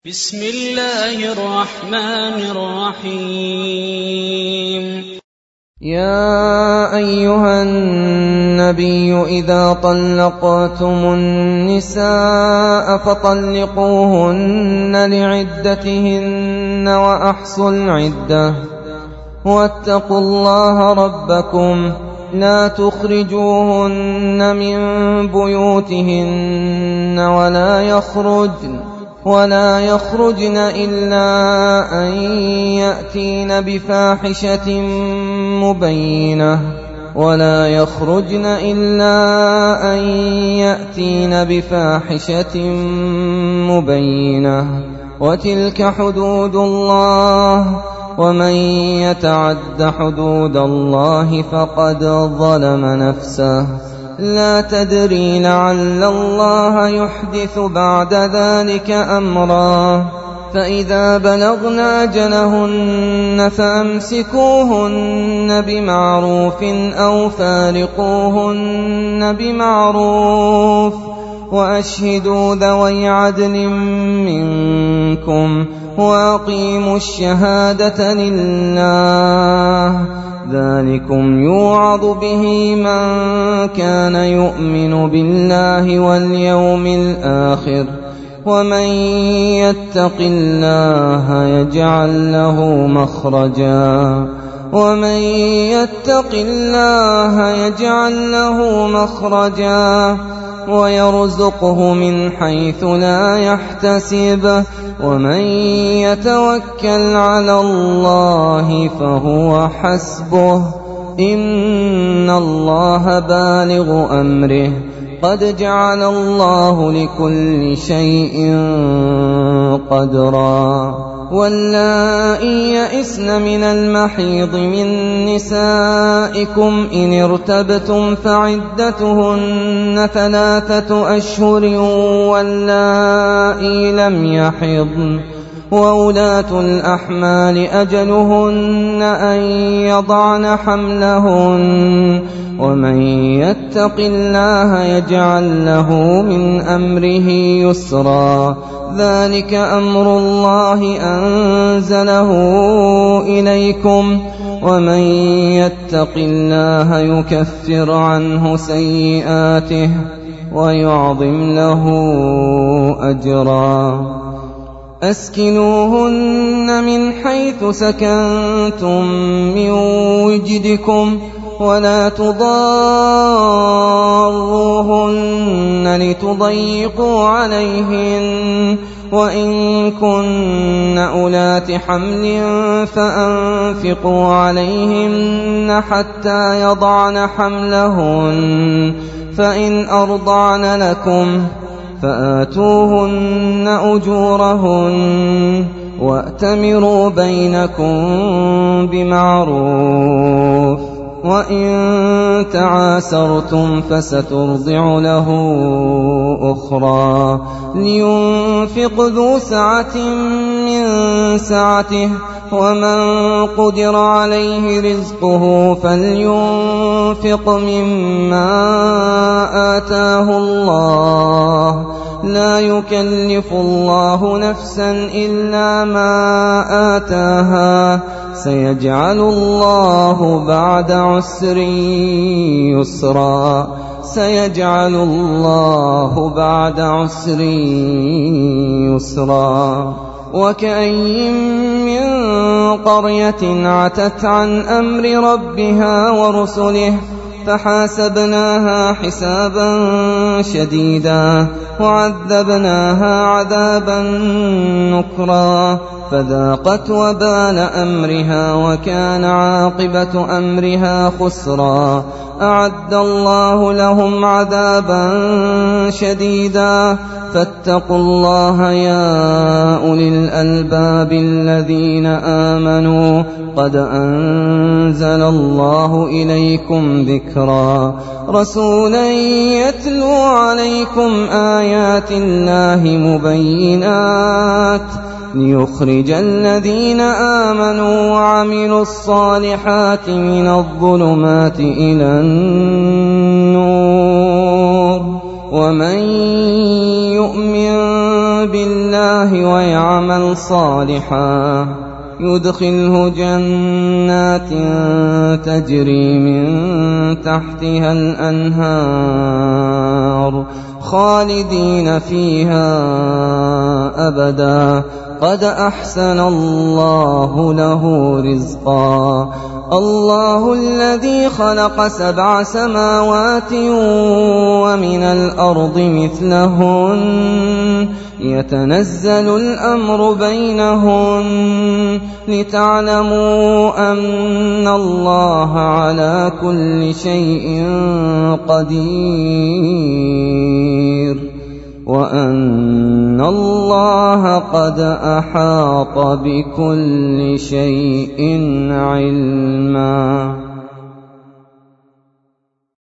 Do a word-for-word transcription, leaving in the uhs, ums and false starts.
بسم الله الرحمن الرحيم. يا أيها النبي إذا طلقتم النساء فطلقوهن لعدتهن وأحصوا العدة واتقوا الله ربكم لا تخرجوهن من بيوتهن ولا يخرجن ولا يخرجن إلا أن يأتين بفاحشة مبينة ولا يخرجن إلا أن يأتين بفاحشة مبينة وتلك حدود الله ومن يتعد حدود الله فقد ظلم نفسه لا تدري لعل الله يحدث بعد ذلك أمرا فإذا بلغن أجلهن فأمسكوهن بمعروف أو فارقوهن بمعروف وأشهدوا ذوي عدل منكم وأقيموا الشهادة لله ذلكم يوعظ به من كان يؤمن بالله واليوم الآخر ومن يتق الله يجعل له مخرجا ومن يتق الله يجعل له مخرجا ويرزقه من حيث لا يحتسب ومن يتوكل على الله فهو حسبه إن الله بالغ أمره قد جعل الله لكل شيء قدرا واللائي يئسن من المحيض من نسائكم إن ارتبتم فعدتهن ثلاثة أشهر واللائي لم يحضن وأولاة الأحمال أجلهن أن يضعن حملهن ومن يتق الله يجعل له من أمره يسرا ذلك أمر الله أنزله إليكم ومن يتق الله يكفر عنه سيئاته ويعظم له أجرا أسكنوهن من حيث سكنتم من وجدكم ولا تضاروهن لتضيقوا عليهن وإن كن أولات حمل فأنفقوا عليهن حتى يضعن حملهن فإن أرضعن لكم فآتوهن أجورهن وأتمروا بينكم بمعروف وإن تعاسرتم فسترضع له أخرى لينفق ذو سعة من سعته ومن قدر عليه رزقه فلينفق مما آتاه الله لا يكلف الله نفسا إلا ما آتاها سيجعل الله بعد عسر يسرا سيجعل الله بعد عسر يسرا وكأين من قرية عتت عن أمر ربها ورسله فحاسبناها حسابا شديدا وعذبناها عذابا نكرا فذاقت وبال أمرها وكان عاقبة أمرها خسرا أعد الله لهم عذابا شديدا فاتقوا الله يا أولي الألباب الذين آمنوا قد أنزل الله إليكم ذكرا رسولا يتلو عليكم آيات الله مبينات ليخرج الذين آمنوا وعملوا الصالحات من الظلمات إلى النور ومن يؤمن بالله ويعمل صالحا يدخله جنات تجري من تحتها الأنهار خالدين فيها أبدا قد أحسن الله له رزقا الله الذي خلق سبع سماوات ومن الأرض مثلهن يتنزل الأمر بينهن لتعلموا أن الله على كل شيء قدير وأن الله قد أحاط بكل شيء علما.